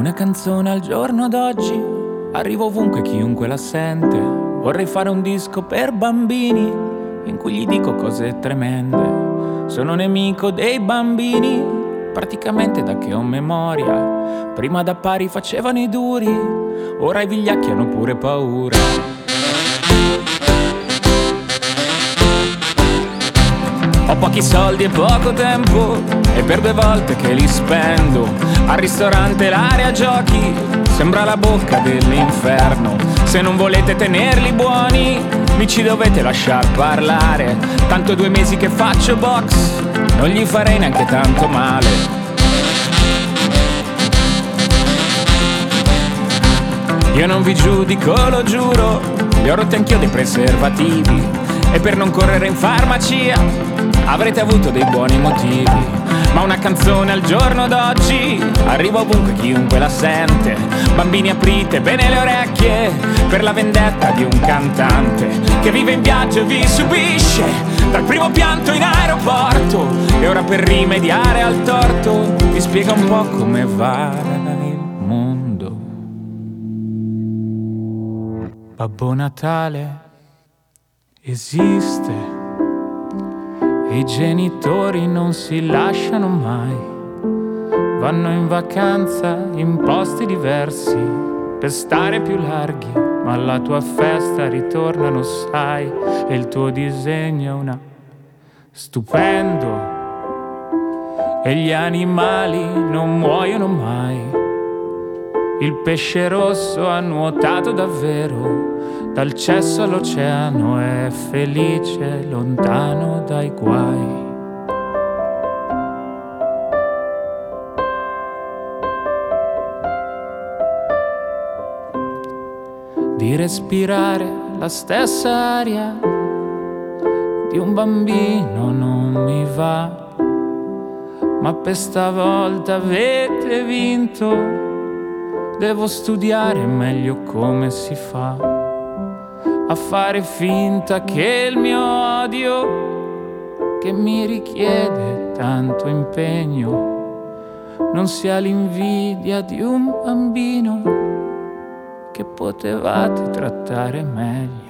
Una canzone al giorno d'oggi arriva ovunque, chiunque la sente. Vorrei fare un disco per bambini in cui gli dico cose tremende. Sono nemico dei bambini praticamente da che ho memoria. Prima da pari facevano i duri, ora i vigliacchi hanno pure paura. Ho pochi soldi e poco tempo e per 2 volte che li spendo al ristorante l'area giochi sembra la bocca dell'inferno. Se non volete tenerli buoni mi ci dovete lasciar parlare, tanto 2 mesi che faccio box non gli farei neanche tanto male. Io non vi giudico, lo giuro, li ho rotti anch'io dei preservativi e per non correre in farmacia avrete avuto dei buoni motivi. Ma una canzone al giorno d'oggi arriva ovunque, chiunque la sente. Bambini, aprite bene le orecchie per la vendetta di un cantante che vive in viaggio e vi subisce dal primo pianto in aeroporto. E ora per rimediare al torto vi spiega un po' come va il mondo. Babbo Natale esiste e i genitori non si lasciano mai, vanno in vacanza in posti diversi per stare più larghi, ma alla tua festa ritornano, sai, e il tuo disegno è una stupendo e gli animali non muoiono mai. Il pesce rosso ha nuotato davvero dal cesso all'oceano, è felice lontano dai guai. Di respirare la stessa aria di un bambino non mi va, ma per stavolta avete vinto. Devo studiare meglio come si fa a fare finta che il mio odio, che mi richiede tanto impegno, non sia l'invidia di un bambino che potevate trattare meglio.